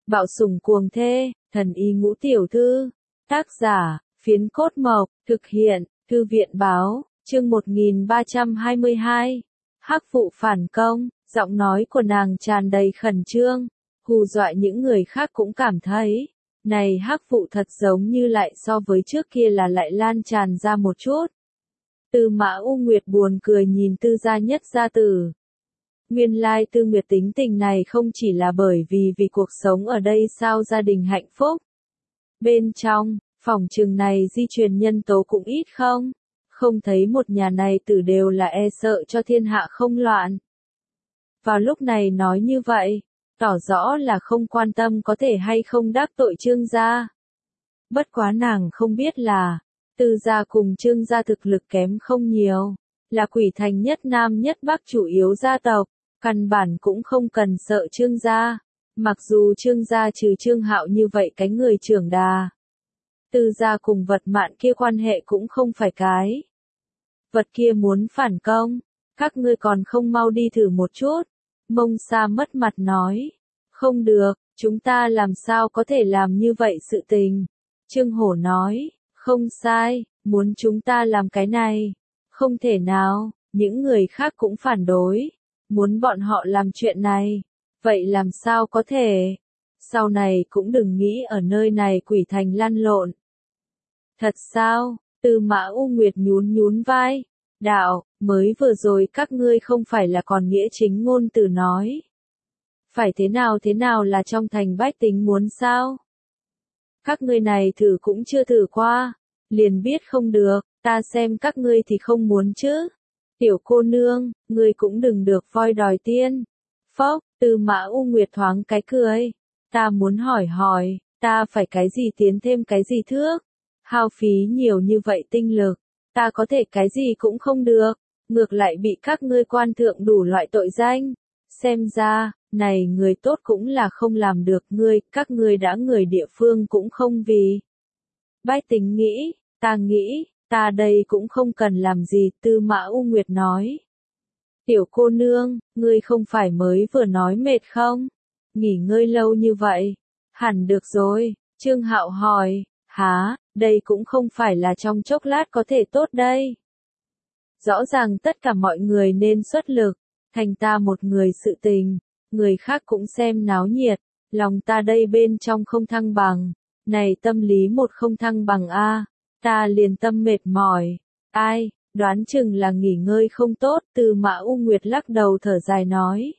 Bạo sủng cuồng thê, thần y ngũ tiểu thư. Tác giả, Phiến Cốt Mộc, thực hiện, Thư viện báo, chương 1322. Hắc vụ phản công, giọng nói của nàng tràn đầy khẩn trương, hù dọa những người khác cũng cảm thấy, này hắc vụ thật giống như lại so với trước kia là lại lan tràn ra một chút. Tư Mã U Nguyệt buồn cười nhìn Tư gia nhất gia tử. Nguyên lai Tư Nguyệt tính tình này không chỉ là bởi vì cuộc sống ở đây sao gia đình hạnh phúc. Bên trong, phòng trường này di truyền nhân tố cũng ít không? Không thấy một nhà này tử đều là e sợ cho thiên hạ không loạn. Vào lúc này nói như vậy, tỏ rõ là không quan tâm có thể hay không đắc tội Trương gia. Bất quá nàng không biết là, Tư gia cùng Trương gia thực lực kém không nhiều, là Quỷ Thành nhất Nam nhất Bắc chủ yếu gia tộc, căn bản cũng không cần sợ Trương gia. Mặc dù Trương gia trừ Trương Hạo như vậy cái người trưởng đà, Tư gia cùng vật mạn kia quan hệ cũng không phải cái. Vật kia muốn phản công, các ngươi còn không mau đi thử một chút. Mông Sa mất mặt nói, không được, chúng ta làm sao có thể làm như vậy sự tình. Trương Hổ nói, không sai, muốn chúng ta làm cái này, không thể nào, những người khác cũng phản đối, muốn bọn họ làm chuyện này, vậy làm sao có thể, sau này cũng đừng nghĩ ở nơi này Quỷ Thành lăn lộn. Thật sao? Tư Mã U Nguyệt nhún nhún vai, đạo, mới vừa rồi các ngươi không phải là còn nghĩa chính ngôn từ nói. Phải thế nào là trong thành bách tính muốn sao? Các ngươi này thử cũng chưa thử qua, liền biết không được, ta xem các ngươi thì không muốn chứ. Tiểu cô nương, ngươi cũng đừng được voi đòi tiên. Phốc, Tư Mã U Nguyệt thoáng cái cười, ta muốn hỏi, ta phải cái gì tiến thêm cái gì thước? Hao phí nhiều như vậy tinh lực, ta có thể cái gì cũng không được, ngược lại bị các ngươi quan thượng đủ loại tội danh. Xem ra, này người tốt cũng là không làm được ngươi, các ngươi đã người địa phương cũng không vì. Bách tính nghĩ, ta đây cũng không cần làm gì, Tư Mã U Nguyệt nói. Tiểu cô nương, ngươi không phải mới vừa nói mệt không? Nghỉ ngơi lâu như vậy, hẳn được rồi. Trương Hạo hỏi, hả, đây cũng không phải là trong chốc lát có thể tốt đây. Rõ ràng tất cả mọi người nên xuất lực, thành ta một người sự tình, người khác cũng xem náo nhiệt, lòng ta đây bên trong không thăng bằng, này tâm lý một không thăng bằng a, ta liền tâm mệt mỏi, ai, đoán chừng là nghỉ ngơi không tốt, Tư Mã U Nguyệt lắc đầu thở dài nói.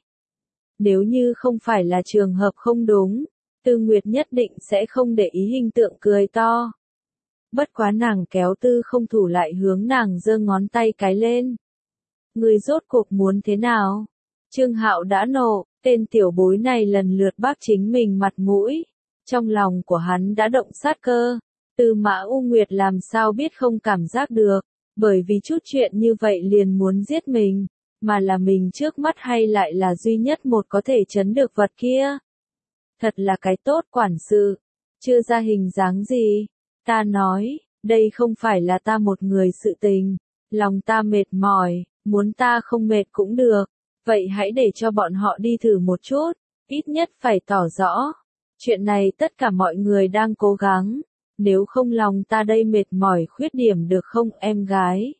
Nếu như không phải là trường hợp không đúng, Tư Nguyệt nhất định sẽ không để ý hình tượng cười to. Bất quá nàng kéo Tư Không Thủ lại hướng nàng giơ ngón tay cái lên. Người rốt cuộc muốn thế nào? Trương Hạo đã nộ, tên tiểu bối này lần lượt bác chính mình mặt mũi. Trong lòng của hắn đã động sát cơ. Tư Mã U Nguyệt làm sao biết không cảm giác được, bởi vì chút chuyện như vậy liền muốn giết mình, mà là mình trước mắt hay lại là duy nhất một có thể chấn được vật kia. Thật là cái tốt quản sự, chưa ra hình dáng gì. Ta nói, đây không phải là ta một người sự tình, lòng ta mệt mỏi, muốn ta không mệt cũng được, vậy hãy để cho bọn họ đi thử một chút, ít nhất phải tỏ rõ. Chuyện này tất cả mọi người đang cố gắng, nếu không lòng ta đây mệt mỏi khuyết điểm được không em gái?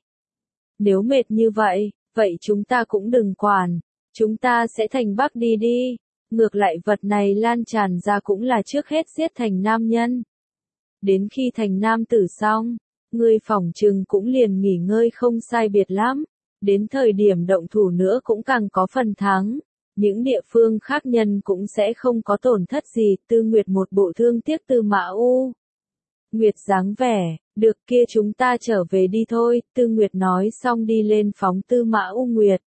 Nếu mệt như vậy, vậy chúng ta cũng đừng quản, chúng ta sẽ thành Bắc đi. Ngược lại vật này lan tràn ra cũng là trước hết giết thành nam nhân. Đến khi thành nam tử xong, ngươi phỏng chừng cũng liền nghỉ ngơi không sai biệt lắm. Đến thời điểm động thủ nữa cũng càng có phần thắng. Những địa phương khác nhân cũng sẽ không có tổn thất gì. Tư Nguyệt một bộ thương tiếc Tư Mã U Nguyệt dáng vẻ, được kia chúng ta trở về đi thôi. Tư Nguyệt nói xong đi lên phóng Tư Mã U Nguyệt.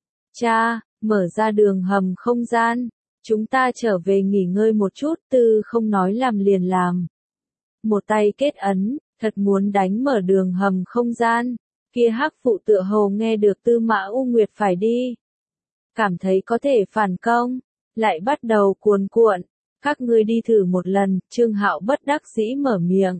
Cha, mở ra đường hầm không gian. Chúng ta trở về nghỉ ngơi một chút, Tư Không nói làm liền làm. Một tay kết ấn, thật muốn đánh mở đường hầm không gian. Kia hắc phụ tựa hồ nghe được Tư Mã U Nguyệt phải đi. Cảm thấy có thể phản công, lại bắt đầu cuồn cuộn. Các ngươi đi thử một lần, Trương Hạo bất đắc dĩ mở miệng.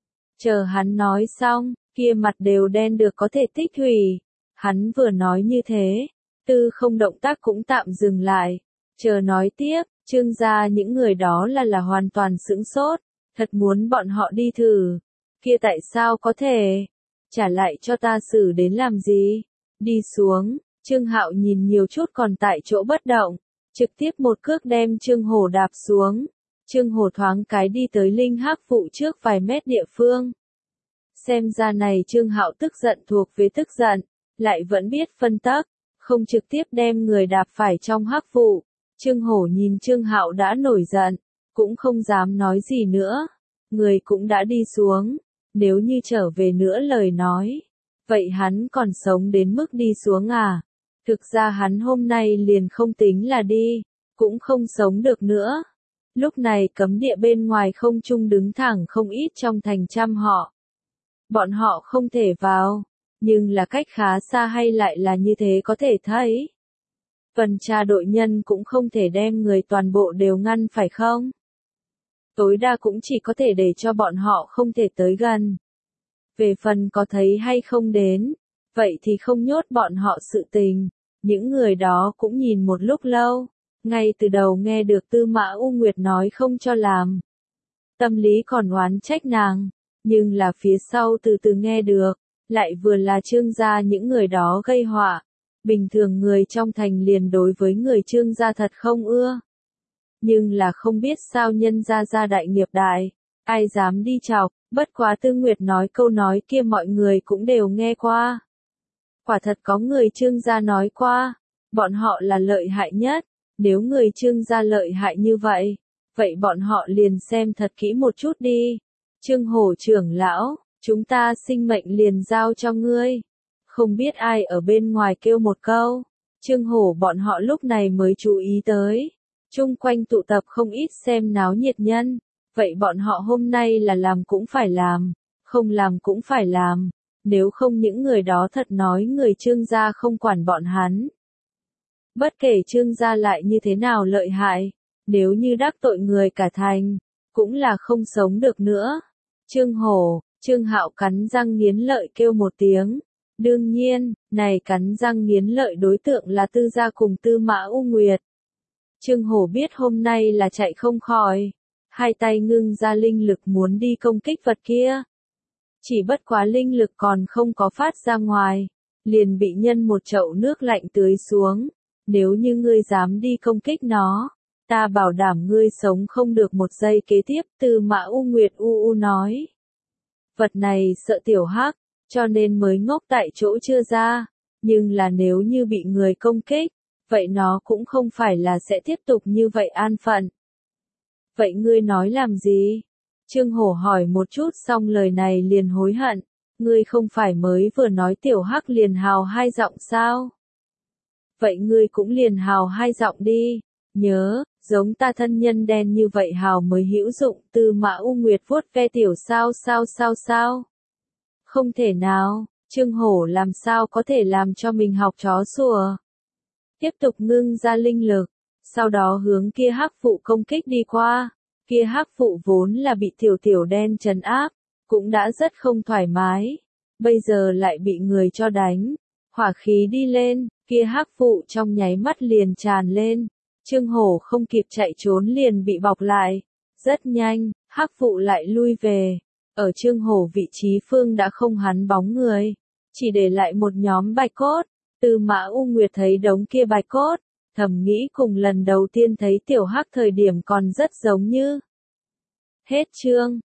Chờ hắn nói xong, kia mặt đều đen được có thể tích thủy. Hắn vừa nói như thế, Tư Không động tác cũng tạm dừng lại. Chờ nói tiếp, Trương gia những người đó là hoàn toàn sững sốt, thật muốn bọn họ đi thử. Kia tại sao có thể? Trả lại cho ta xử đến làm gì? Đi xuống, Trương Hạo nhìn nhiều chút còn tại chỗ bất động, trực tiếp một cước đem Trương Hổ đạp xuống. Trương Hổ thoáng cái đi tới Linh Hắc Phụ trước vài mét địa phương. Xem ra này Trương Hạo tức giận thuộc về tức giận, lại vẫn biết phân tắc, không trực tiếp đem người đạp phải trong Hắc Phụ. Trương Hổ nhìn Trương Hạo đã nổi giận, cũng không dám nói gì nữa. Người cũng đã đi xuống, nếu như trở về nữa lời nói, vậy hắn còn sống đến mức đi xuống à? Thực ra hắn hôm nay liền không tính là đi, cũng không sống được nữa. Lúc này cấm địa bên ngoài không trung đứng thẳng không ít trong thành trăm họ. Bọn họ không thể vào, nhưng là cách khá xa hay lại là như thế có thể thấy. Tuần tra đội nhân cũng không thể đem người toàn bộ đều ngăn phải không? Tối đa cũng chỉ có thể để cho bọn họ không thể tới gần. Về phần có thấy hay không đến, vậy thì không nhốt bọn họ sự tình. Những người đó cũng nhìn một lúc lâu, ngay từ đầu nghe được Tư Mã U Nguyệt nói không cho làm. Tâm lý còn oán trách nàng, nhưng là phía sau từ từ nghe được, lại vừa là Trương gia những người đó gây họa. Bình thường người trong thành liền đối với người Trương gia thật không ưa. Nhưng là không biết sao nhân gia gia đại nghiệp đại, ai dám đi chọc, bất quá Tư Nguyệt nói câu nói kia mọi người cũng đều nghe qua. Quả thật có người Trương gia nói qua, bọn họ là lợi hại nhất, nếu người Trương gia lợi hại như vậy, vậy bọn họ liền xem thật kỹ một chút đi. Trương Hổ trưởng lão, chúng ta sinh mệnh liền giao cho ngươi. Không biết ai ở bên ngoài kêu một câu, Trương Hổ bọn họ lúc này mới chú ý tới. Chung quanh tụ tập không ít xem náo nhiệt nhân, vậy bọn họ hôm nay là làm cũng phải làm, không làm cũng phải làm, nếu không những người đó thật nói người Trương gia không quản bọn hắn. Bất kể Trương gia lại như thế nào lợi hại, nếu như đắc tội người cả thành, cũng là không sống được nữa. Trương Hổ, Trương Hạo cắn răng nghiến lợi kêu một tiếng. Đương nhiên, này cắn răng nghiến lợi đối tượng là Tư gia cùng Tư Mã U Nguyệt. Trương Hổ biết hôm nay là chạy không khỏi, hai tay ngưng ra linh lực muốn đi công kích vật kia. Chỉ bất quá linh lực còn không có phát ra ngoài, liền bị nhân một chậu nước lạnh tưới xuống. Nếu như ngươi dám đi công kích nó, ta bảo đảm ngươi sống không được một giây kế tiếp. Tư Mã U Nguyệt u nói. Vật này sợ tiểu hắc, cho nên mới ngốc tại chỗ chưa ra, nhưng là nếu như bị người công kích, vậy nó cũng không phải là sẽ tiếp tục như vậy an phận. Vậy ngươi nói làm gì? Trương Hổ hỏi một chút xong lời này liền hối hận, ngươi không phải mới vừa nói tiểu hắc liền hào hai giọng sao? Vậy ngươi cũng liền hào hai giọng đi, nhớ, giống ta thân nhân đen như vậy hào mới hữu dụng. Tư Mã U Nguyệt vuốt ve tiểu sao. Không thể nào, Trương Hổ làm sao có thể làm cho mình học chó sủa. Tiếp tục ngưng ra linh lực, sau đó hướng kia hắc phụ công kích đi qua. Kia hắc phụ vốn là bị tiểu đen trấn áp, cũng đã rất không thoải mái. Bây giờ lại bị người cho đánh, hỏa khí đi lên, kia hắc phụ trong nháy mắt liền tràn lên. Trương Hổ không kịp chạy trốn liền bị bọc lại. Rất nhanh, hắc phụ lại lui về. Ở Trương Hổ vị trí phương đã không hắn bóng người, chỉ để lại một nhóm bạch cốt. Tư Mã U Nguyệt thấy đống kia bạch cốt, thầm nghĩ cùng lần đầu tiên thấy tiểu hắc thời điểm còn rất giống như. Hết chương.